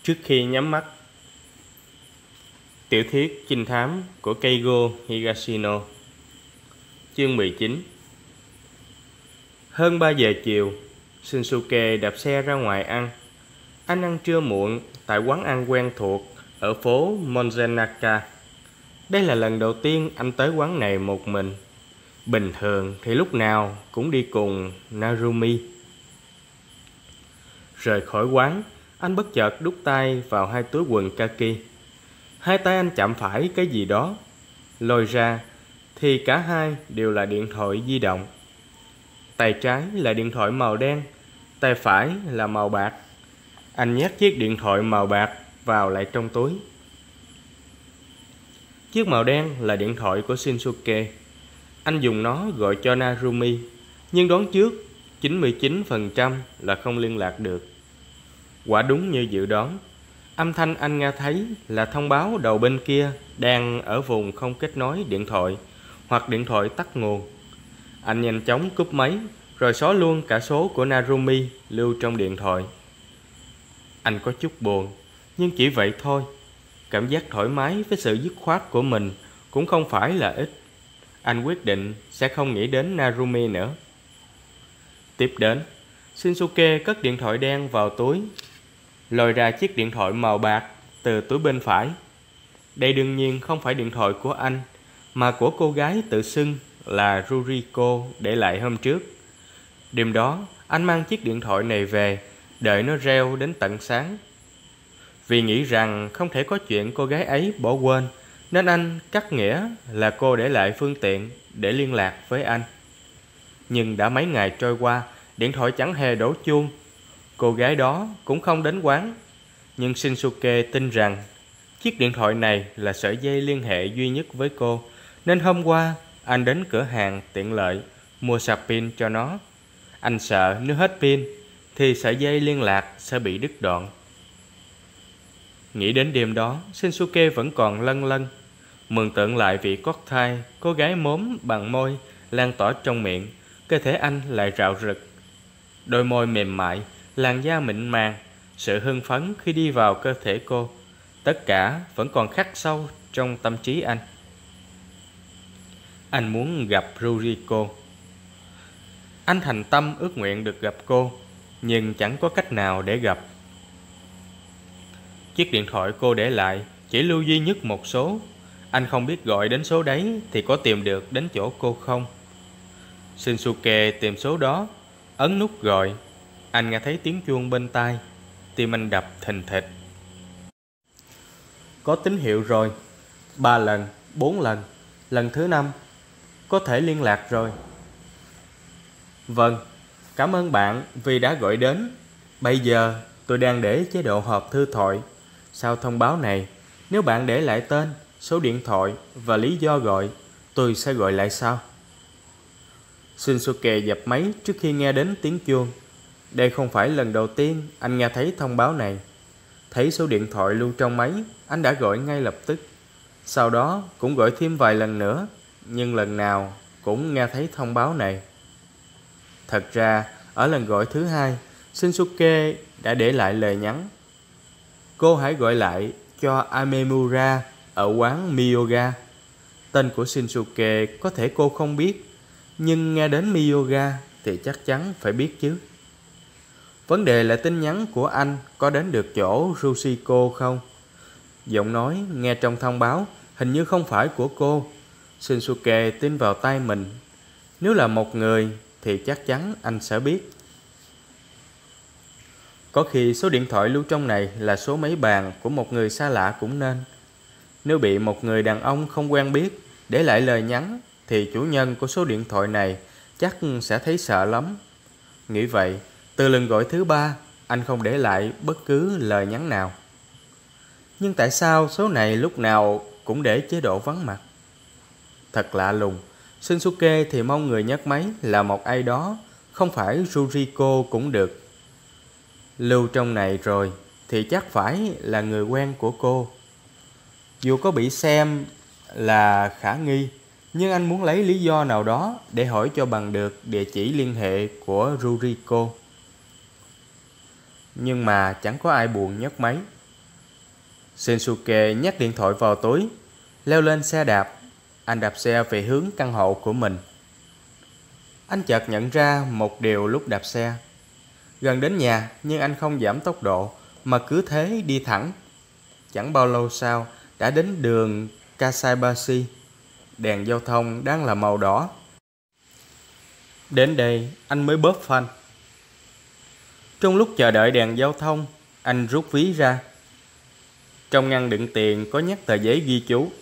Trước khi nhắm mắt. Tiểu thuyết trinh thám của Keigo Higashino. Chương 19. Hơn 3 giờ chiều, Shinsuke đạp xe ra ngoài ăn. Anh ăn trưa muộn tại quán ăn quen thuộc ở phố Monzenaka. Đây là lần đầu tiên anh tới quán này một mình. Bình thường thì lúc nào cũng đi cùng Narumi. Rời khỏi quán, anh bất chợt đút tay vào hai túi quần kaki. Hai tay anh chạm phải cái gì đó, lôi ra thì cả hai đều là điện thoại di động. Tay trái là điện thoại màu đen, tay phải là màu bạc. Anh nhét chiếc điện thoại màu bạc vào lại trong túi. Chiếc màu đen là điện thoại của Shinsuke. Anh dùng nó gọi cho Narumi, nhưng đoán trước 99% là không liên lạc được. Quả đúng như dự đoán, âm thanh anh nghe thấy là thông báo đầu bên kia đang ở vùng không kết nối điện thoại hoặc điện thoại tắt nguồn. Anh nhanh chóng cúp máy rồi xóa luôn cả số của Narumi lưu trong điện thoại. Anh có chút buồn, nhưng chỉ vậy thôi. Cảm giác thoải mái với sự dứt khoát của mình cũng không phải là ít. Anh quyết định sẽ không nghĩ đến Narumi nữa. Tiếp đến, Shinsuke cất điện thoại đen vào túi, lôi ra chiếc điện thoại màu bạc từ túi bên phải. Đây đương nhiên không phải điện thoại của anh, mà của cô gái tự xưng là Ruriko để lại hôm trước. Đêm đó, anh mang chiếc điện thoại này về, đợi nó reo đến tận sáng. Vì nghĩ rằng không thể có chuyện cô gái ấy bỏ quên, nên anh cắt nghĩa là cô để lại phương tiện để liên lạc với anh. Nhưng đã mấy ngày trôi qua, điện thoại chẳng hề đổ chuông. Cô gái đó cũng không đến quán. Nhưng Shinsuke tin rằng chiếc điện thoại này là sợi dây liên hệ duy nhất với cô, nên hôm qua anh đến cửa hàng tiện lợi mua sạc pin cho nó. Anh sợ nếu hết pin thì sợi dây liên lạc sẽ bị đứt đoạn. Nghĩ đến đêm đó, Shinsuke vẫn còn lân lân. Mường tượng lại vị cocktail cô gái mốm bằng môi lan tỏa trong miệng, cơ thể anh lại rạo rực. Đôi môi mềm mại, làn da mịn màng, sự hưng phấn khi đi vào cơ thể cô, tất cả vẫn còn khắc sâu trong tâm trí anh. Anh muốn gặp Ruriko. Anh thành tâm ước nguyện được gặp cô, nhưng chẳng có cách nào để gặp. Chiếc điện thoại cô để lại chỉ lưu duy nhất một số. Anh không biết gọi đến số đấy thì có tìm được đến chỗ cô không. Shinsuke tìm số đó, ấn nút gọi. Anh nghe thấy tiếng chuông bên tai, tim anh đập thình thịch. Có tín hiệu rồi. 3 lần, 4 lần, lần thứ 5 có thể liên lạc rồi. Vâng, cảm ơn bạn vì đã gọi đến. Bây giờ tôi đang để chế độ hộp thư thoại. Sau thông báo này, nếu bạn để lại tên, số điện thoại và lý do gọi, tôi sẽ gọi lại sau. Shinsuke dập máy trước khi nghe đến tiếng chuông. Đây không phải lần đầu tiên anh nghe thấy thông báo này. Thấy số điện thoại lưu trong máy, anh đã gọi ngay lập tức. Sau đó cũng gọi thêm vài lần nữa, nhưng lần nào cũng nghe thấy thông báo này. Thật ra, ở lần gọi thứ 2, Shinsuke đã để lại lời nhắn. Cô hãy gọi lại cho Amemura ở quán Miyoga. Tên của Shinsuke có thể cô không biết, nhưng nghe đến Miyoga thì chắc chắn phải biết chứ. Vấn đề là tin nhắn của anh có đến được chỗ Rushiko không? Giọng nói nghe trong thông báo hình như không phải của cô. Shinsuke tin vào tay mình. Nếu là một người thì chắc chắn anh sẽ biết. Có khi số điện thoại lưu trong này là số máy bàn của một người xa lạ cũng nên. Nếu bị một người đàn ông không quen biết để lại lời nhắn thì chủ nhân của số điện thoại này chắc sẽ thấy sợ lắm. Nghĩ vậy, từ lần gọi thứ 3, anh không để lại bất cứ lời nhắn nào. Nhưng tại sao số này lúc nào cũng để chế độ vắng mặt? Thật lạ lùng, Shinsuke thì mong người nhấc máy là một ai đó, không phải Ruriko cũng được. Lưu trong này rồi thì chắc phải là người quen của cô. Dù có bị xem là khả nghi, nhưng anh muốn lấy lý do nào đó để hỏi cho bằng được địa chỉ liên hệ của Ruriko. Nhưng mà chẳng có ai buồn nhấc máy. Shinsuke nhét điện thoại vào túi, leo lên xe đạp. Anh đạp xe về hướng căn hộ của mình. Anh chợt nhận ra một điều lúc đạp xe. Gần đến nhà nhưng anh không giảm tốc độ mà cứ thế đi thẳng. Chẳng bao lâu sau đã đến đường Kasaibashi. Đèn giao thông đang là màu đỏ. Đến đây anh mới bóp phanh. Trong lúc chờ đợi đèn giao thông, anh rút ví ra. Trong ngăn đựng tiền có nhắc tờ giấy ghi chú: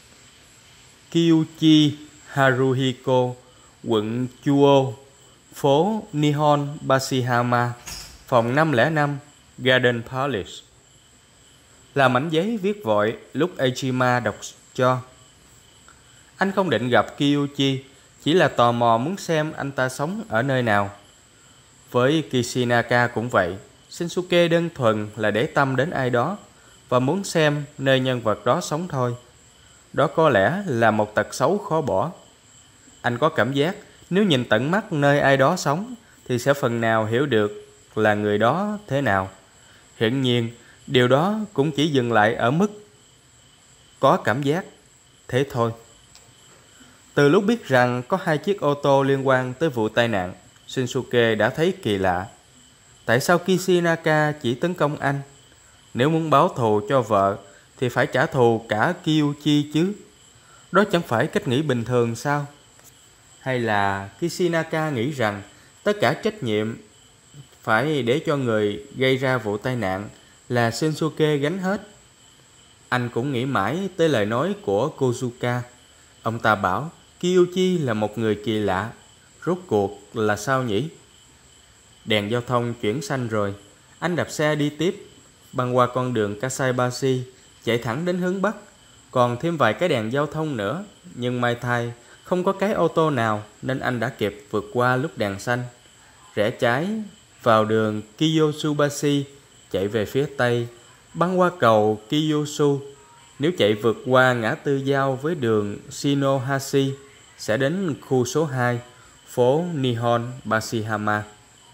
Kyuchi Haruhiko, quận Chuo, phố Nihon Bashihama, phòng 505, Garden Palace. Là mảnh giấy viết vội lúc Ejima đọc cho. Anh không định gặp Kyuchi, chỉ là tò mò muốn xem anh ta sống ở nơi nào. Với Kishinaka cũng vậy, Shinsuke đơn thuần là để tâm đến ai đó và muốn xem nơi nhân vật đó sống thôi. Đó có lẽ là một tật xấu khó bỏ. Anh có cảm giác nếu nhìn tận mắt nơi ai đó sống thì sẽ phần nào hiểu được là người đó thế nào. Hiển nhiên, điều đó cũng chỉ dừng lại ở mức có cảm giác, thế thôi. Từ lúc biết rằng có 2 chiếc ô tô liên quan tới vụ tai nạn, Shinsuke đã thấy kỳ lạ. Tại sao Kishinaka chỉ tấn công anh? Nếu muốn báo thù cho vợ thì phải trả thù cả Kyuchi chứ. Đó chẳng phải cách nghĩ bình thường sao? Hay là Kishinaka nghĩ rằng tất cả trách nhiệm phải để cho người gây ra vụ tai nạn là Shinsuke gánh hết? Anh cũng nghĩ mãi tới lời nói của Kozuka. Ông ta bảo Kyuchi là một người kỳ lạ. Rốt cuộc là sao nhỉ? Đèn giao thông chuyển xanh rồi. Anh đạp xe đi tiếp, băng qua con đường Kasaibashi, chạy thẳng đến hướng Bắc. Còn thêm vài cái đèn giao thông nữa, nhưng may thay không có cái ô tô nào nên anh đã kịp vượt qua lúc đèn xanh. Rẽ trái vào đường Kiyosubashi, chạy về phía Tây, băng qua cầu Kiyosu. Nếu chạy vượt qua ngã tư giao với đường Shinohashi, sẽ đến khu số 2, phố Nihon Bashihama.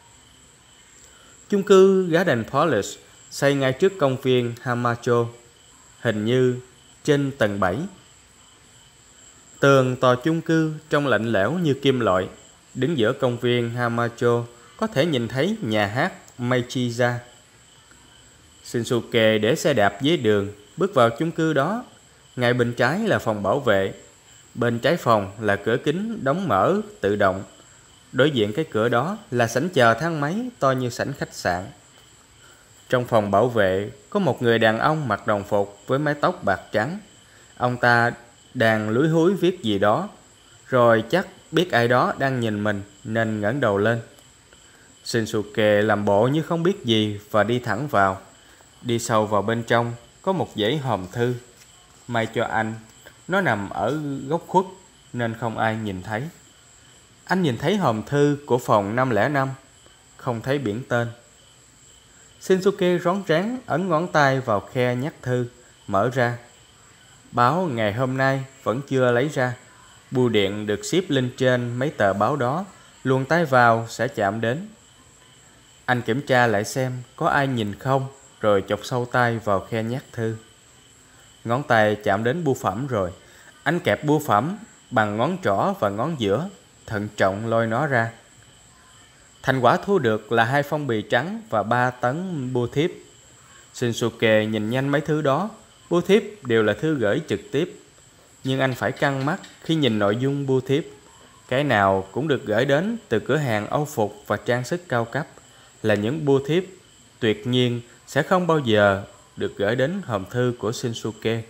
Chung cư Garden Palace xây ngay trước công viên Hamacho, hình như trên tầng 7. Tường tòa chung cư trông lạnh lẽo như kim loại. Đứng giữa công viên Hamacho có thể nhìn thấy nhà hát Meichiza. Shinsuke để xe đạp dưới đường, bước vào chung cư đó. Ngay bên trái là phòng bảo vệ. Bên trái phòng là cửa kính đóng mở tự động. Đối diện cái cửa đó là sảnh chờ thang máy to như sảnh khách sạn. Trong phòng bảo vệ có một người đàn ông mặc đồng phục với mái tóc bạc trắng. Ông ta đang lúi húi viết gì đó, rồi chắc biết ai đó đang nhìn mình nên ngẩng đầu lên. Shinsuke làm bộ như không biết gì và đi thẳng vào. Đi sâu vào bên trong có một dãy hòm thư. May cho anh, nó nằm ở góc khuất nên không ai nhìn thấy. Anh nhìn thấy hòm thư của phòng 505, không thấy biển tên. Shinsuke rón rén ấn ngón tay vào khe nhắc thư, mở ra. Báo ngày hôm nay vẫn chưa lấy ra. Bưu điện được ship lên trên mấy tờ báo đó, luồn tay vào sẽ chạm đến. Anh kiểm tra lại xem có ai nhìn không, rồi chọc sâu tay vào khe nhắc thư. Ngón tay chạm đến bưu phẩm rồi. Anh kẹp bưu phẩm bằng ngón trỏ và ngón giữa, thận trọng lôi nó ra. Thành quả thu được là 2 phong bì trắng và 3 tấn bưu thiếp. Shinsuke nhìn nhanh mấy thứ đó. Bưu thiếp đều là thư gửi trực tiếp, nhưng anh phải căng mắt khi nhìn nội dung bưu thiếp. Cái nào cũng được gửi đến từ cửa hàng âu phục và trang sức cao cấp, là những bưu thiếp tuyệt nhiên sẽ không bao giờ được gửi đến hòm thư của Shinsuke.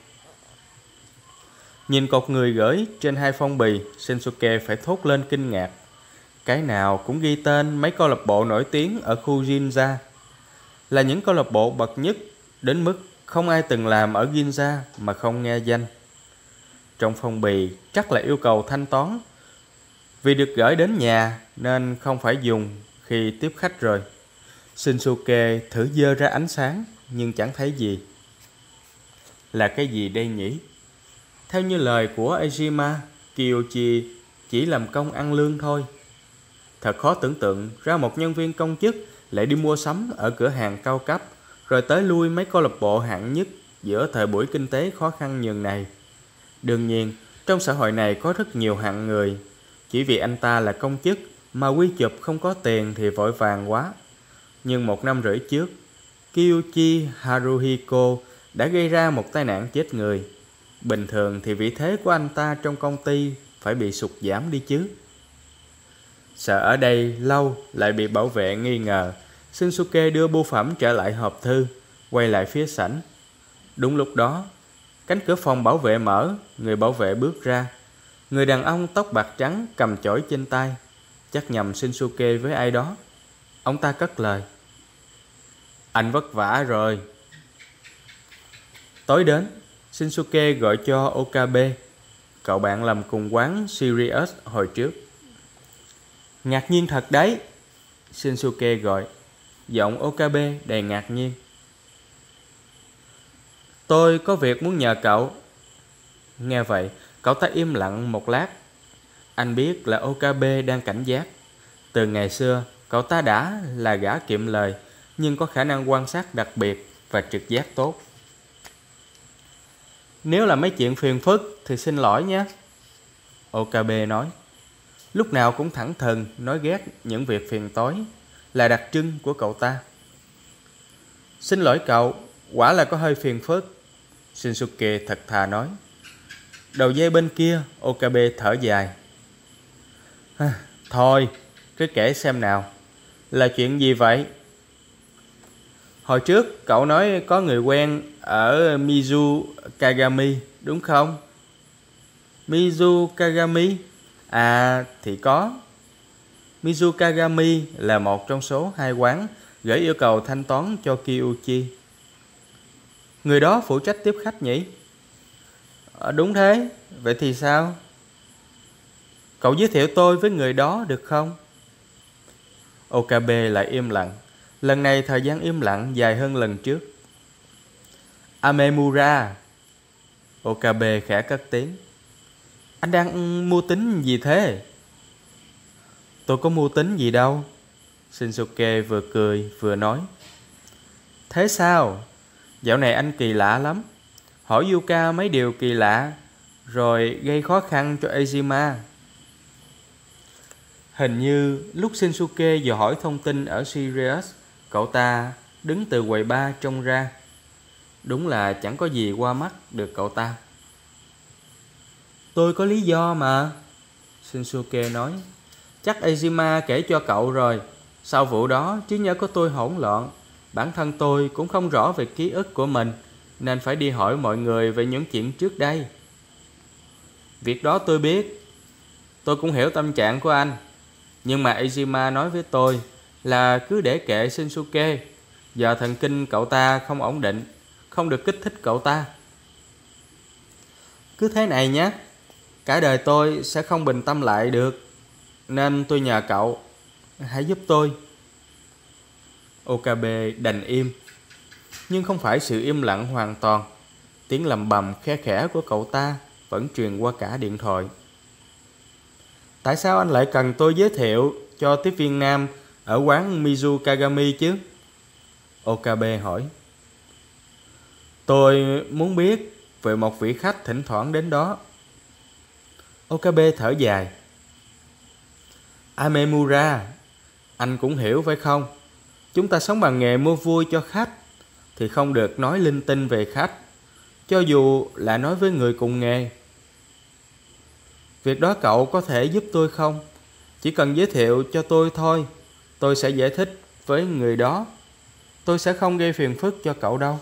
Nhìn cột người gửi trên 2 phong bì, Shinsuke phải thốt lên kinh ngạc. Cái nào cũng ghi tên mấy câu lạc bộ nổi tiếng ở khu Ginza, là những câu lạc bộ bậc nhất đến mức không ai từng làm ở Ginza mà không nghe danh. Trong phong bì chắc là yêu cầu thanh toán, vì được gửi đến nhà nên không phải dùng khi tiếp khách rồi. Shinsuke thử giơ ra ánh sáng nhưng chẳng thấy gì. Là cái gì đây nhỉ? Theo như lời của Ejima, Kiyoshi chỉ làm công ăn lương thôi. Thật khó tưởng tượng ra một nhân viên công chức lại đi mua sắm ở cửa hàng cao cấp, rồi tới lui mấy câu lạc bộ hạng nhất giữa thời buổi kinh tế khó khăn nhường này. Đương nhiên, trong xã hội này có rất nhiều hạng người. Chỉ vì anh ta là công chức mà quy chụp không có tiền thì vội vàng quá. Nhưng 1 năm rưỡi trước, Kyuchi Haruhiko đã gây ra một tai nạn chết người. Bình thường thì vị thế của anh ta trong công ty phải bị sụt giảm đi chứ. Sợ ở đây lâu lại bị bảo vệ nghi ngờ, Shinsuke đưa bưu phẩm trở lại hộp thư, quay lại phía sảnh. Đúng lúc đó, cánh cửa phòng bảo vệ mở, người bảo vệ bước ra. Người đàn ông tóc bạc trắng cầm chổi trên tay, chắc nhầm Shinsuke với ai đó. Ông ta cất lời: "Anh vất vả rồi." Tối đến, Shinsuke gọi cho Okabe, cậu bạn làm cùng quán Sirius hồi trước. "Ngạc nhiên thật đấy," Shinsuke gọi, giọng Okabe đầy ngạc nhiên. "Tôi có việc muốn nhờ cậu." Nghe vậy, cậu ta im lặng một lát. Anh biết là Okabe đang cảnh giác. Từ ngày xưa, cậu ta đã là gã kiệm lời, nhưng có khả năng quan sát đặc biệt và trực giác tốt. "Nếu là mấy chuyện phiền phức thì xin lỗi nhé," Okabe nói. Lúc nào cũng thẳng thừng nói ghét những việc phiền toái, là đặc trưng của cậu ta. "Xin lỗi cậu, quả là có hơi phiền phức," Shinsuke thật thà nói. Đầu dây bên kia, Okabe thở dài. "Thôi, cứ kể xem nào. Là chuyện gì vậy?" "Hồi trước cậu nói có người quen ở Mizu Kagami, đúng không?" "Mizu Kagami? À, thì có. Mizu Kagami là một trong số 2 quán gửi yêu cầu thanh toán cho Kyuchi. Người đó phụ trách tiếp khách nhỉ?" Đúng thế. Vậy thì sao?" "Cậu giới thiệu tôi với người đó được không?" Okabe lại im lặng. Lần này thời gian im lặng dài hơn lần trước. "Amemura," Okabe khẽ cất tiếng. "Anh đang mưu tính gì thế?" "Tôi có mưu tính gì đâu," Shinsuke vừa cười vừa nói. "Thế sao? Dạo này anh kỳ lạ lắm. Hỏi Yuka mấy điều kỳ lạ, rồi gây khó khăn cho Ejima." Hình như lúc Shinsuke dò hỏi thông tin ở Sirius, cậu ta đứng từ quầy bar trông ra. Đúng là chẳng có gì qua mắt được cậu ta. "Tôi có lý do mà," Shinsuke nói. "Chắc Ejima kể cho cậu rồi. Sau vụ đó, trí nhớ của tôi hỗn loạn. Bản thân tôi cũng không rõ về ký ức của mình, nên phải đi hỏi mọi người về những chuyện trước đây." "Việc đó tôi biết. Tôi cũng hiểu tâm trạng của anh. Nhưng mà Ejima nói với tôi là cứ để kệ Shinsuke. Giờ thần kinh cậu ta không ổn định, không được kích thích cậu ta. Cứ thế này nhé, cả đời tôi sẽ không bình tâm lại được. Nên tôi nhờ cậu, hãy giúp tôi." Okabe đành im. Nhưng không phải sự im lặng hoàn toàn. Tiếng lầm bầm khe khẽ của cậu ta vẫn truyền qua cả điện thoại. "Tại sao anh lại cần tôi giới thiệu cho tiếp viên nam ở quán Mizu Kagami chứ?" Okabe hỏi. "Tôi muốn biết về một vị khách thỉnh thoảng đến đó." Okabe thở dài. "Amemura, anh cũng hiểu phải không? Chúng ta sống bằng nghề mua vui cho khách, thì không được nói linh tinh về khách, cho dù là nói với người cùng nghề. Việc đó cậu có thể giúp tôi không? Chỉ cần giới thiệu cho tôi thôi, tôi sẽ giải thích với người đó. Tôi sẽ không gây phiền phức cho cậu đâu."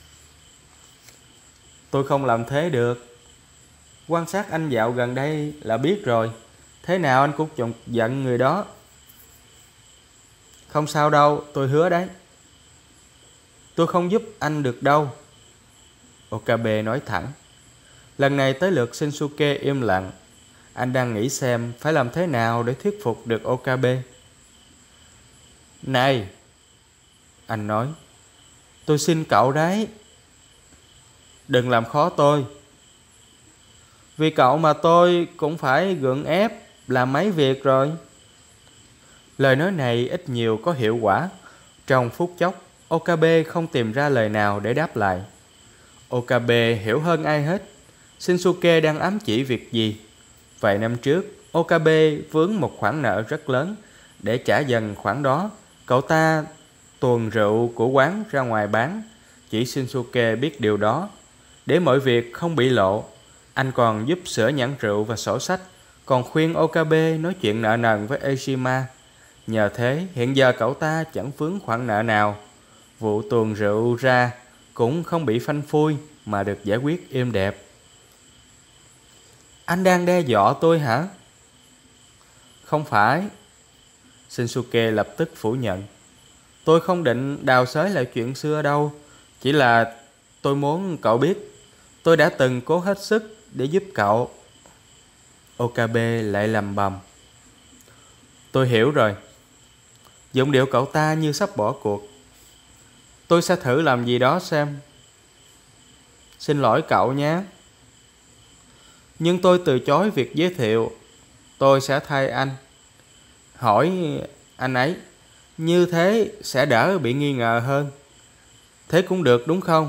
"Tôi không làm thế được. Quan sát anh dạo gần đây là biết rồi. Thế nào anh cũng chọc giận người đó." "Không sao đâu, tôi hứa đấy." "Tôi không giúp anh được đâu," Okabe nói thẳng. Lần này tới lượt Shinsuke im lặng. Anh đang nghĩ xem phải làm thế nào để thuyết phục được Okabe. "Này," anh nói, "tôi xin cậu đấy. Đừng làm khó tôi. Vì cậu mà tôi cũng phải gượng ép làm mấy việc rồi." Lời nói này ít nhiều có hiệu quả. Trong phút chốc, Okabe không tìm ra lời nào để đáp lại. Okabe hiểu hơn ai hết Shinsuke đang ám chỉ việc gì. Vài năm trước, Okabe vướng một khoản nợ rất lớn. Để trả dần khoản đó, cậu ta tuồn rượu của quán ra ngoài bán. Chỉ Shinsuke biết điều đó. Để mọi việc không bị lộ, anh còn giúp sửa nhãn rượu và sổ sách, còn khuyên Okabe nói chuyện nợ nần với Ejima. Nhờ thế, hiện giờ cậu ta chẳng vướng khoản nợ nào. Vụ tuồn rượu ra cũng không bị phanh phui mà được giải quyết êm đẹp. Anh đang đe dọa tôi hả? Không phải. Shinsuke lập tức phủ nhận. Tôi không định đào xới lại chuyện xưa đâu. Chỉ là tôi muốn cậu biết tôi đã từng cố hết sức để giúp cậu. Okabe lại lầm bầm. Tôi hiểu rồi. Giọng điệu cậu ta như sắp bỏ cuộc. Tôi sẽ thử làm gì đó xem. Xin lỗi cậu nhé. Nhưng tôi từ chối việc giới thiệu. Tôi sẽ thay anh. Hỏi anh ấy. Như thế sẽ đỡ bị nghi ngờ hơn. Thế cũng được đúng không?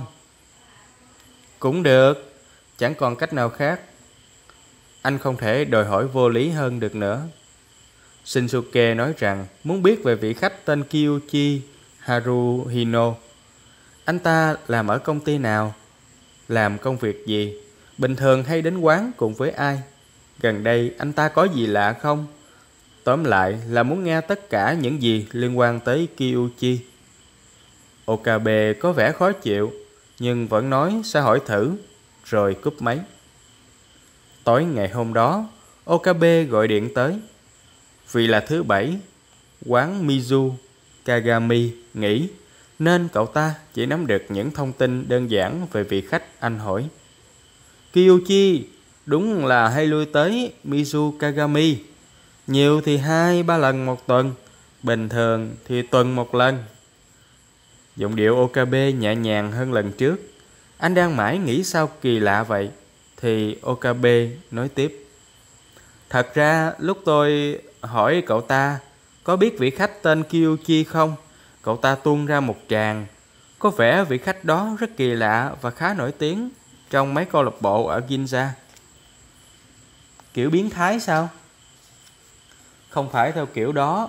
Cũng được. Chẳng còn cách nào khác. Anh không thể đòi hỏi vô lý hơn được nữa. Shinsuke nói rằng muốn biết về vị khách tên Kyuchi Haruhino. Anh ta làm ở công ty nào? Làm công việc gì? Bình thường hay đến quán cùng với ai? Gần đây anh ta có gì lạ không? Tóm lại là muốn nghe tất cả những gì liên quan tới Kyuchi. Okabe có vẻ khó chịu, nhưng vẫn nói sẽ hỏi thử, rồi cúp máy. Tối ngày hôm đó, Okabe gọi điện tới. Vì là thứ bảy, quán Mizu Kagami nghỉ, nên cậu ta chỉ nắm được những thông tin đơn giản về vị khách anh hỏi. Kyuchi đúng là hay lui tới Mizu Kagami. Nhiều thì 2-3 lần một tuần, bình thường thì tuần một lần. Giọng điệu Okabe nhẹ nhàng hơn lần trước. Anh đang mãi nghĩ sao kỳ lạ vậy, thì Okabe nói tiếp. Thật ra lúc tôi hỏi cậu ta có biết vị khách tên Kyuchi không, cậu ta tuôn ra một tràng. Có vẻ vị khách đó rất kỳ lạ và khá nổi tiếng trong mấy câu lạc bộ ở Ginza. Kiểu biến thái sao? Không phải theo kiểu đó,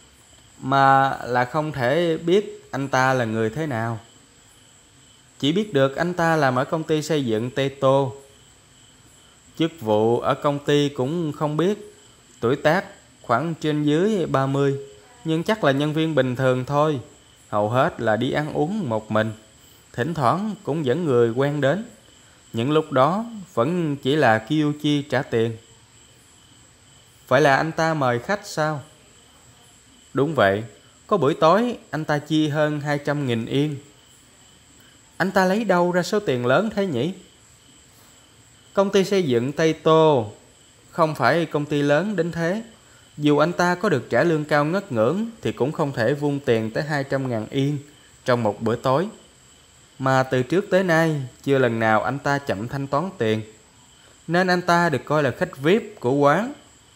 mà là không thể biết anh ta là người thế nào. Chỉ biết được anh ta làm ở công ty xây dựng Teto. Chức vụ ở công ty cũng không biết. Tuổi tác khoảng trên dưới 30, nhưng chắc là nhân viên bình thường thôi. Hầu hết là đi ăn uống một mình. Thỉnh thoảng cũng dẫn người quen đến. Những lúc đó vẫn chỉ là Kyuchi trả tiền. Phải là anh ta mời khách sao? Đúng vậy. Có buổi tối anh ta chia hơn 200.000 yên. Anh ta lấy đâu ra số tiền lớn thế nhỉ? Công ty xây dựng Teito không phải công ty lớn đến thế. Dù anh ta có được trả lương cao ngất ngưỡng thì cũng không thể vung tiền tới 200.000 yên trong một bữa tối. Mà từ trước tới nay chưa lần nào anh ta chậm thanh toán tiền, nên anh ta được coi là khách VIP của quán.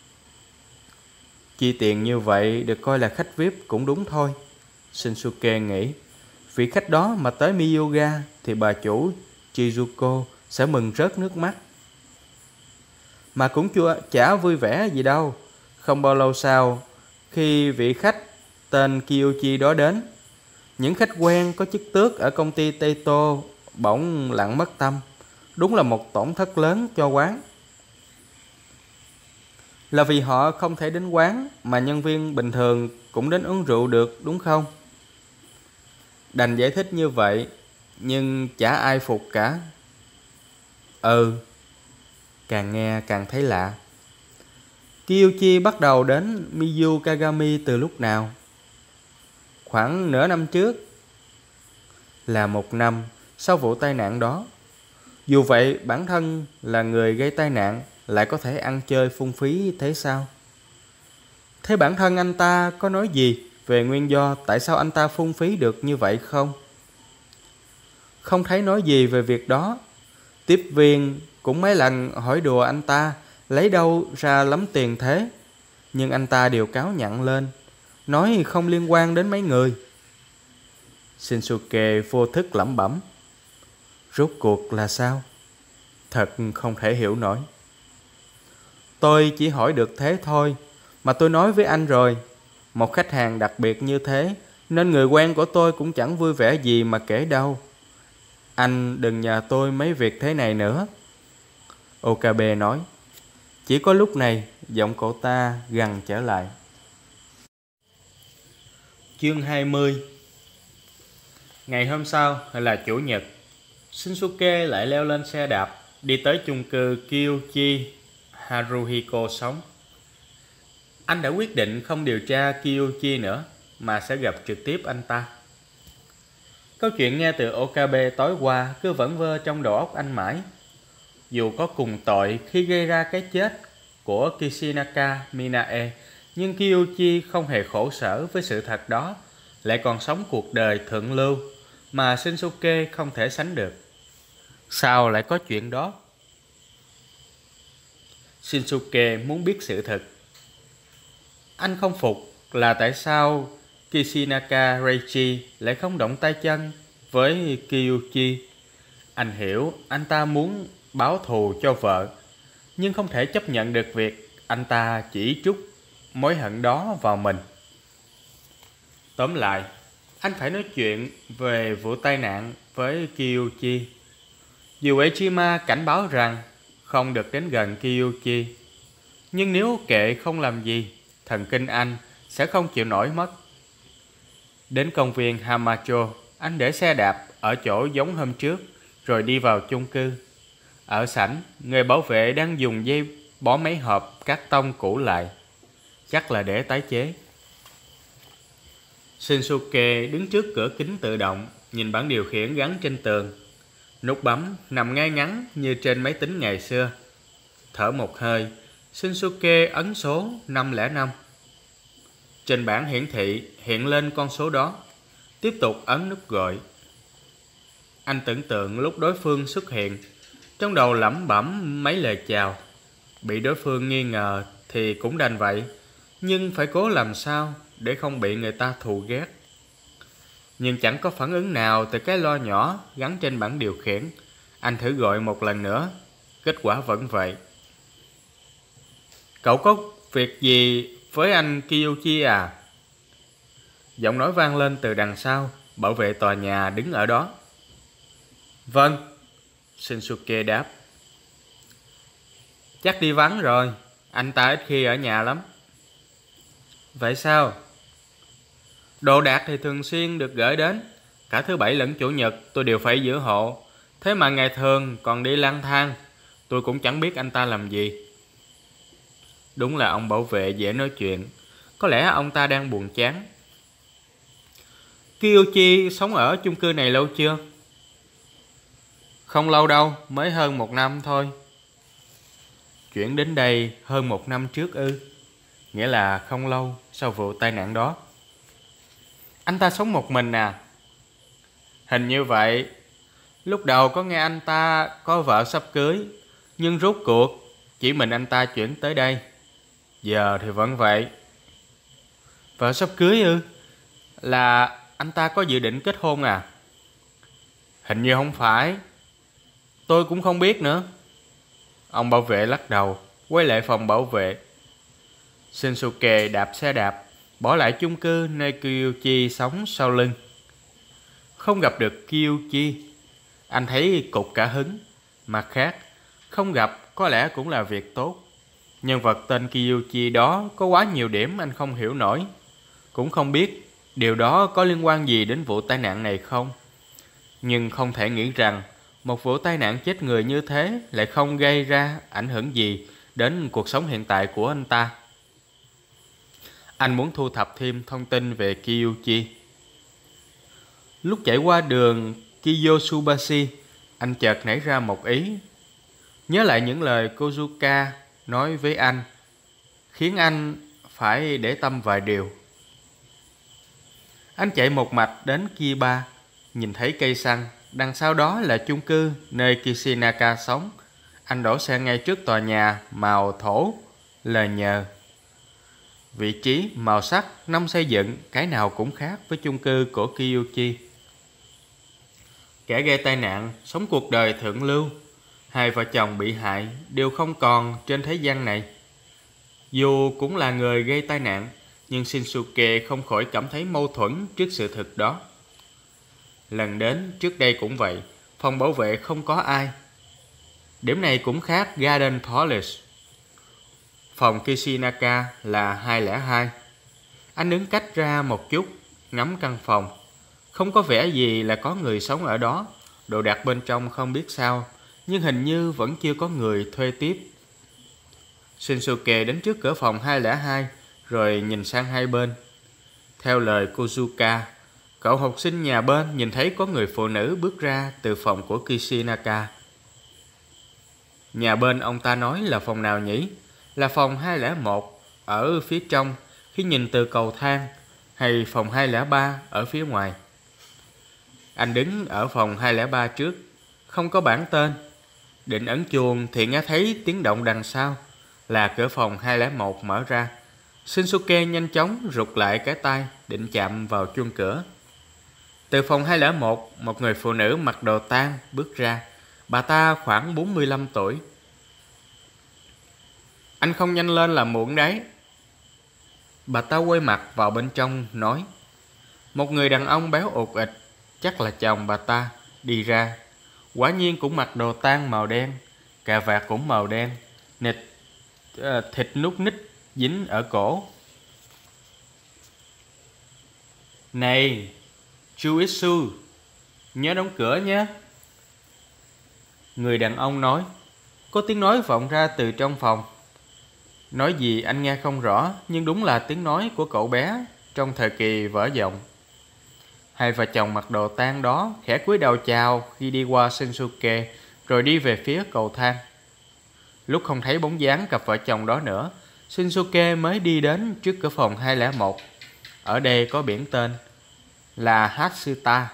Chi tiền như vậy được coi là khách VIP cũng đúng thôi, Shinsuke nghĩ. Vị khách đó mà tới Miyuga thì bà chủ Chizuko sẽ mừng rớt nước mắt. Mà cũng chả vui vẻ gì đâu. Không bao lâu sau, khi vị khách tên Kyuchi đó đến, những khách quen có chức tước ở công ty Teito bỗng lặng mất tâm. Đúng là một tổn thất lớn cho quán. Là vì họ không thể đến quán mà nhân viên bình thường cũng đến uống rượu được, đúng không? Đành giải thích như vậy, nhưng chả ai phục cả. Càng nghe càng thấy lạ. Kyuchi bắt đầu đến Mizu Kagami từ lúc nào? Khoảng nửa năm trước. Là 1 năm sau vụ tai nạn đó. Dù vậy, bản thân là người gây tai nạn lại có thể ăn chơi phung phí thế sao? Thế bản thân anh ta có nói gì về nguyên do tại sao anh ta phung phí được như vậy không? Không thấy nói gì về việc đó. Tiếp viên cũng mấy lần hỏi đùa anh ta lấy đâu ra lắm tiền thế, nhưng anh ta đều cáo nhặn lên, nói không liên quan đến mấy người. Shinsuke vô thức lẩm bẩm. Rốt cuộc là sao? Thật không thể hiểu nổi. Tôi chỉ hỏi được thế thôi, mà tôi nói với anh rồi. Một khách hàng đặc biệt như thế, nên người quen của tôi cũng chẳng vui vẻ gì mà kể đâu. Anh đừng nhờ tôi mấy việc thế này nữa. Okabe nói. Chỉ có lúc này, giọng cậu ta gằn trở lại. Chương 20. Ngày hôm sau là Chủ nhật, Shinsuke lại leo lên xe đạp, đi tới chung cư Kyuchi Haruhiko sống. Anh đã quyết định không điều tra Kyuchi nữa, mà sẽ gặp trực tiếp anh ta. Câu chuyện nghe từ Okabe tối qua cứ vẩn vơ trong đầu óc anh mãi. Dù có cùng tội khi gây ra cái chết của Kishinaka Minae, nhưng Kyuchi không hề khổ sở với sự thật đó, lại còn sống cuộc đời thượng lưu mà Shinsuke không thể sánh được. Sao lại có chuyện đó? Shinsuke muốn biết sự thật. Anh không phục là tại sao Kishinaka Reichi lại không động tay chân với Kyuchi. Anh hiểu anh ta muốn báo thù cho vợ, nhưng không thể chấp nhận được việc anh ta chỉ trút mối hận đó vào mình. Tóm lại, anh phải nói chuyện về vụ tai nạn với Kyuchi. Dù Echima cảnh báo rằng không được đến gần Kyuchi, nhưng nếu kệ không làm gì, thần kinh anh sẽ không chịu nổi mất. Đến công viên Hamacho, anh để xe đạp ở chỗ giống hôm trước, rồi đi vào chung cư. Ở sảnh, người bảo vệ đang dùng dây bó mấy hộp cát tông cũ lại, chắc là để tái chế. Shinsuke đứng trước cửa kính tự động, nhìn bảng điều khiển gắn trên tường. Nút bấm nằm ngay ngắn như trên máy tính ngày xưa. Thở một hơi, Shinsuke ấn số 505. Trên bảng hiển thị hiện lên con số đó. Tiếp tục ấn nút gọi. Anh tưởng tượng lúc đối phương xuất hiện, trong đầu lẩm bẩm mấy lời chào. Bị đối phương nghi ngờ thì cũng đành vậy, nhưng phải cố làm sao để không bị người ta thù ghét. Nhưng chẳng có phản ứng nào từ cái loa nhỏ gắn trên bảng điều khiển. Anh thử gọi một lần nữa, kết quả vẫn vậy. Cậu có việc gì với anh Kyuchi à? Giọng nói vang lên từ đằng sau. Bảo vệ tòa nhà đứng ở đó. Vâng, Shinsuke đáp. Chắc đi vắng rồi, anh ta ít khi ở nhà lắm. Vậy sao? Đồ đạc thì thường xuyên được gửi đến. Cả thứ bảy lẫn chủ nhật tôi đều phải giữ hộ. Thế mà ngày thường còn đi lang thang. Tôi cũng chẳng biết anh ta làm gì. Đúng là ông bảo vệ dễ nói chuyện. Có lẽ ông ta đang buồn chán. Kyuchi sống ở chung cư này lâu chưa? Không lâu đâu, mới hơn 1 năm thôi. Chuyển đến đây hơn 1 năm trước ư? Nghĩa là không lâu sau vụ tai nạn đó. Anh ta sống một mình à? Hình như vậy. Lúc đầu có nghe anh ta có vợ sắp cưới, nhưng rốt cuộc chỉ mình anh ta chuyển tới đây. Giờ thì vẫn vậy. Vợ sắp cưới ư? Là anh ta có dự định kết hôn à? Hình như không phải. Tôi cũng không biết nữa. Ông bảo vệ lắc đầu, quay lại phòng bảo vệ. Shinsuke đạp xe đạp, bỏ lại chung cư nơi Kyuchi sống sau lưng. Không gặp được Kyuchi, anh thấy cục cả hứng. Mặt khác, không gặp có lẽ cũng là việc tốt. Nhân vật tên Kyuchi đó có quá nhiều điểm anh không hiểu nổi. Cũng không biết điều đó có liên quan gì đến vụ tai nạn này không. Nhưng không thể nghĩ rằng một vụ tai nạn chết người như thế lại không gây ra ảnh hưởng gì đến cuộc sống hiện tại của anh ta. Anh muốn thu thập thêm thông tin về Kyuchi. Lúc chạy qua đường Kiyosubashi, anh chợt nảy ra một ý. Nhớ lại những lời Kozuka nói với anh, khiến anh phải để tâm vài điều. Anh chạy một mạch đến Kiba, nhìn thấy cây xăng, đằng sau đó là chung cư nơi Kishinaka sống. Anh đổ xe ngay trước tòa nhà màu thổ là nhờ. Vị trí, màu sắc, năm xây dựng, cái nào cũng khác với chung cư của Kyuchi. Kẻ gây tai nạn sống cuộc đời thượng lưu. Hai vợ chồng bị hại đều không còn trên thế gian này. Dù cũng là người gây tai nạn, nhưng Shinsuke không khỏi cảm thấy mâu thuẫn trước sự thực đó. Lần đến trước đây cũng vậy, phòng bảo vệ không có ai. Điểm này cũng khác Garden Police. Phòng Kishinaka là 202. Anh đứng cách ra một chút, ngắm căn phòng. Không có vẻ gì là có người sống ở đó. Đồ đạc bên trong không biết sao, nhưng hình như vẫn chưa có người thuê tiếp. Shinsuke đến trước cửa phòng 202, rồi nhìn sang hai bên. Theo lời Kozuka, cậu học sinh nhà bên nhìn thấy có người phụ nữ bước ra từ phòng của Kishinaka. Nhà bên ông ta nói là phòng nào nhỉ? Là phòng 201 ở phía trong khi nhìn từ cầu thang, hay phòng 203 ở phía ngoài? Anh đứng ở phòng 203 trước, không có bảng tên. Định ấn chuông thì nghe thấy tiếng động đằng sau, là cửa phòng 201 mở ra. Shinsuke nhanh chóng rụt lại cái tay định chạm vào chuông cửa. Từ phòng 201, một người phụ nữ mặc đồ tang bước ra. Bà ta khoảng 45 tuổi. Anh không nhanh lên là muộn đấy. Bà ta quay mặt vào bên trong nói. Một người đàn ông béo ụt ịch, chắc là chồng bà ta, đi ra. Quả nhiên cũng mặc đồ tang màu đen, cà vạt cũng màu đen, thịt nút ních dính ở cổ. Này, Chuitsu, nhớ đóng cửa nhé. Người đàn ông nói. Có tiếng nói vọng ra từ trong phòng. Nói gì anh nghe không rõ, nhưng đúng là tiếng nói của cậu bé trong thời kỳ vỡ giọng. Hai vợ chồng mặc đồ tang đó khẽ cúi đầu chào khi đi qua Shinsuke, rồi đi về phía cầu thang. Lúc không thấy bóng dáng cặp vợ chồng đó nữa, Shinsuke mới đi đến trước cửa phòng 201. Ở đây có biển tên là Hatsuta.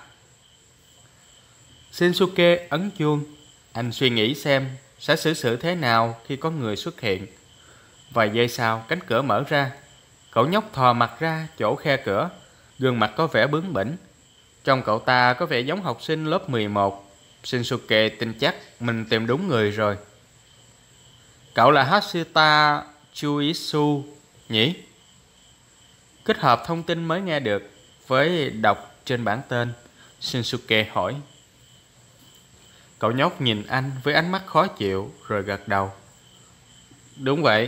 Shinsuke ấn chuông. Anh suy nghĩ xem sẽ xử sự thế nào khi có người xuất hiện. Vài giây sau, cánh cửa mở ra. Cậu nhóc thò mặt ra chỗ khe cửa, gương mặt có vẻ bướng bỉnh. Trông cậu ta có vẻ giống học sinh lớp 11. Shinsuke tin chắc mình tìm đúng người rồi. Cậu là Hatsuta Chuitsu nhỉ? Kết hợp thông tin mới nghe được với đọc trên bảng tên, Shinsuke hỏi. Cậu nhóc nhìn anh với ánh mắt khó chịu rồi gật đầu. Đúng vậy.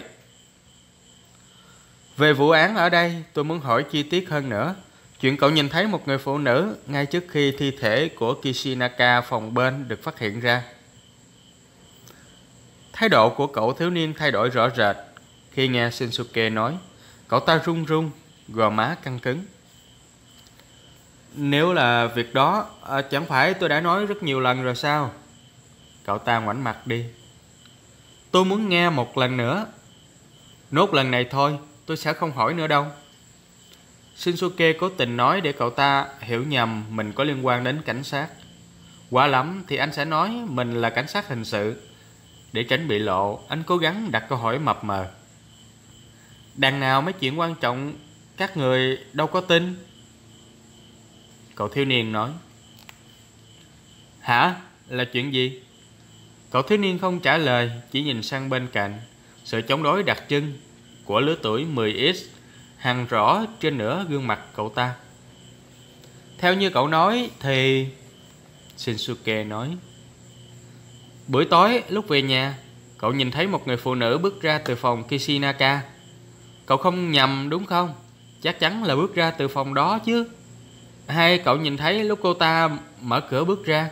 Về vụ án ở đây, tôi muốn hỏi chi tiết hơn nữa. Chuyện cậu nhìn thấy một người phụ nữ ngay trước khi thi thể của Kishinaka phòng bên được phát hiện ra. Thái độ của cậu thiếu niên thay đổi rõ rệt. Khi nghe Shinsuke nói, cậu ta run run, gò má căng cứng. Nếu là việc đó, chẳng phải tôi đã nói rất nhiều lần rồi sao? Cậu ta ngoảnh mặt đi. Tôi muốn nghe một lần nữa. Nốt lần này thôi, tôi sẽ không hỏi nữa đâu. Shinsuke cố tình nói để cậu ta hiểu nhầm mình có liên quan đến cảnh sát. Quả lắm thì anh sẽ nói mình là cảnh sát hình sự. Để tránh bị lộ, anh cố gắng đặt câu hỏi mập mờ. Đằng nào mấy chuyện quan trọng các người đâu có tin. Cậu thiếu niên nói. Hả? Là chuyện gì? Cậu thiếu niên không trả lời, chỉ nhìn sang bên cạnh. Sự chống đối đặc trưng của lứa tuổi 10X hằn rõ trên nửa gương mặt cậu ta. Theo như cậu nói thì... Shinsuke nói. Buổi tối lúc về nhà, cậu nhìn thấy một người phụ nữ bước ra từ phòng Kishinaka. Cậu không nhầm đúng không? Chắc chắn là bước ra từ phòng đó chứ. Hay cậu nhìn thấy lúc cô ta mở cửa bước ra?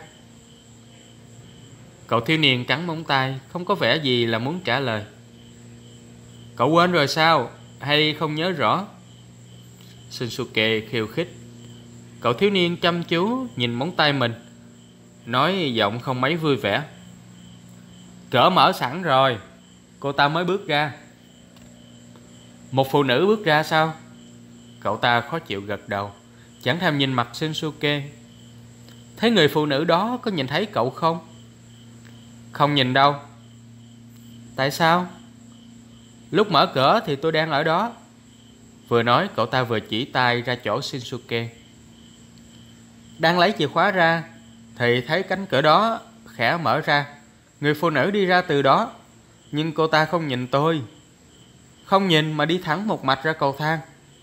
Cậu thiếu niên cắn móng tay, không có vẻ gì là muốn trả lời. Cậu quên rồi sao? Hay không nhớ rõ? Shinsuke khiêu khích. Cậu thiếu niên chăm chú nhìn móng tay mình, nói giọng không mấy vui vẻ. Cửa mở sẵn rồi, cô ta mới bước ra. Một phụ nữ bước ra sao? Cậu ta khó chịu gật đầu, chẳng thèm nhìn mặt Shinsuke. Thấy người phụ nữ đó có nhìn thấy cậu không? Không nhìn đâu. Tại sao? Lúc mở cửa thì tôi đang ở đó. Vừa nói cậu ta vừa chỉ tay ra chỗ Shinsuke. Đang lấy chìa khóa ra. thì thấy cánh cửa đó khẽ mở ra. Người phụ nữ đi ra từ đó, nhưng cô ta không nhìn tôi. Không nhìn mà đi thẳng một mạch ra cầu thang.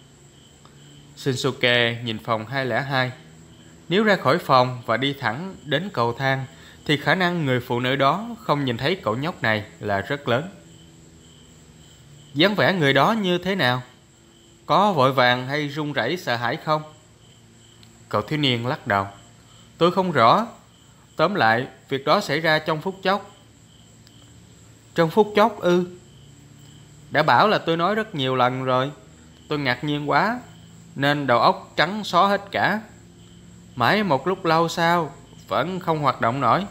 Shinsuke nhìn phòng 202. Nếu ra khỏi phòng và đi thẳng đến cầu thang thì khả năng người phụ nữ đó không nhìn thấy cậu nhóc này là rất lớn. Dáng vẻ người đó như thế nào? Có vội vàng hay run rẩy sợ hãi không? Cậu thiếu niên lắc đầu. Tôi không rõ. Tóm lại, việc đó xảy ra trong phút chốc. Trong phút chốc ư? Đã bảo là tôi nói rất nhiều lần rồi. Tôi ngạc nhiên quá nên đầu óc trắng xóa hết cả. Mãi một lúc lâu sau vẫn không hoạt động nổi.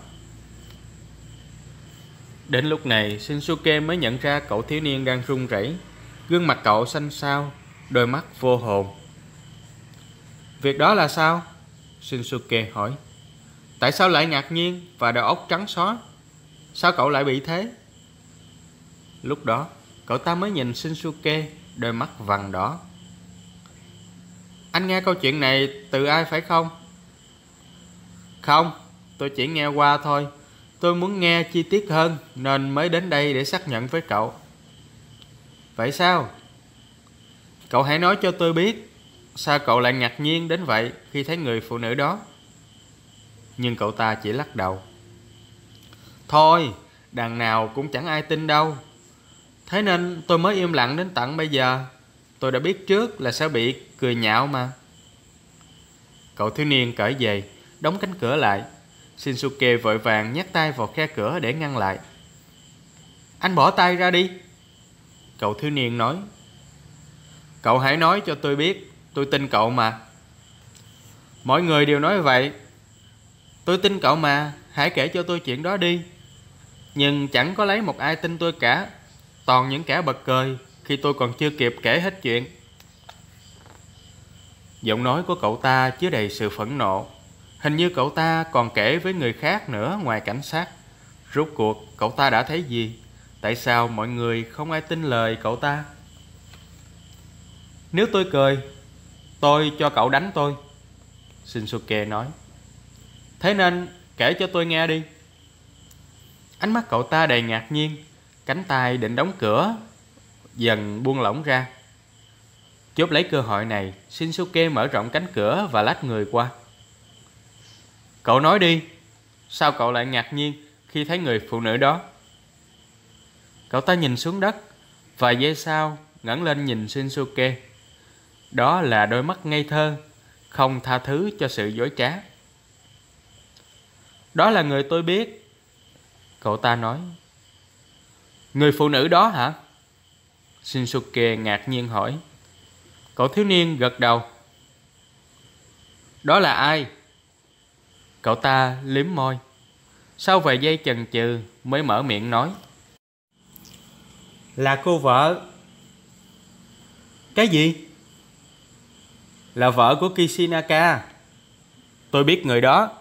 Đến lúc này Shinsuke mới nhận ra cậu thiếu niên đang run rẩy. Gương mặt cậu xanh xao, đôi mắt vô hồn. Việc đó là sao? Shinsuke hỏi. Tại sao lại ngạc nhiên và đầu óc trắng xóa? Sao cậu lại bị thế? Lúc đó cậu ta mới nhìn Shinsuke, đôi mắt vằn đỏ. Anh nghe câu chuyện này từ ai phải không? Không, tôi chỉ nghe qua thôi. Tôi muốn nghe chi tiết hơn nên mới đến đây để xác nhận với cậu. Vậy sao? Cậu hãy nói cho tôi biết, sao cậu lại ngạc nhiên đến vậy khi thấy người phụ nữ đó? Nhưng cậu ta chỉ lắc đầu. Thôi, đằng nào cũng chẳng ai tin đâu. Thế nên tôi mới im lặng đến tận bây giờ. Tôi đã biết trước là sẽ bị cười nhạo mà. Cậu thiếu niên cởi giày, đóng cánh cửa lại. Shinsuke vội vàng nhét tay vào khe cửa để ngăn lại. Anh bỏ tay ra đi. Cậu thiếu niên nói. Cậu hãy nói cho tôi biết, tôi tin cậu mà. Mọi người đều nói vậy. Tôi tin cậu mà, hãy kể cho tôi chuyện đó đi. Nhưng chẳng có lấy một ai tin tôi cả. Toàn những kẻ bật cười khi tôi còn chưa kịp kể hết chuyện. Giọng nói của cậu ta chứa đầy sự phẫn nộ. Hình như cậu ta còn kể với người khác nữa ngoài cảnh sát. Rốt cuộc cậu ta đã thấy gì? Tại sao mọi người không ai tin lời cậu ta? Nếu tôi cười, tôi cho cậu đánh tôi, Shinsuke nói. Thế nên kể cho tôi nghe đi. Ánh mắt cậu ta đầy ngạc nhiên. Cánh tay định đóng cửa dần buông lỏng ra. Chốt lấy cơ hội này, Shinsuke mở rộng cánh cửa và lách người qua. Cậu nói đi, sao cậu lại ngạc nhiên khi thấy người phụ nữ đó? Cậu ta nhìn xuống đất, vài giây sau ngẩng lên nhìn Shinsuke. Đó là đôi mắt ngây thơ, không tha thứ cho sự dối trá. Đó là người tôi biết, cậu ta nói. Người phụ nữ đó hả? Shinsuke ngạc nhiên hỏi. Cậu thiếu niên gật đầu. Đó là ai? Cậu ta liếm môi. Sau vài giây chần chừ mới mở miệng nói. Là cô vợ. Cái gì? Là vợ của Kishinaka. Tôi biết người đó.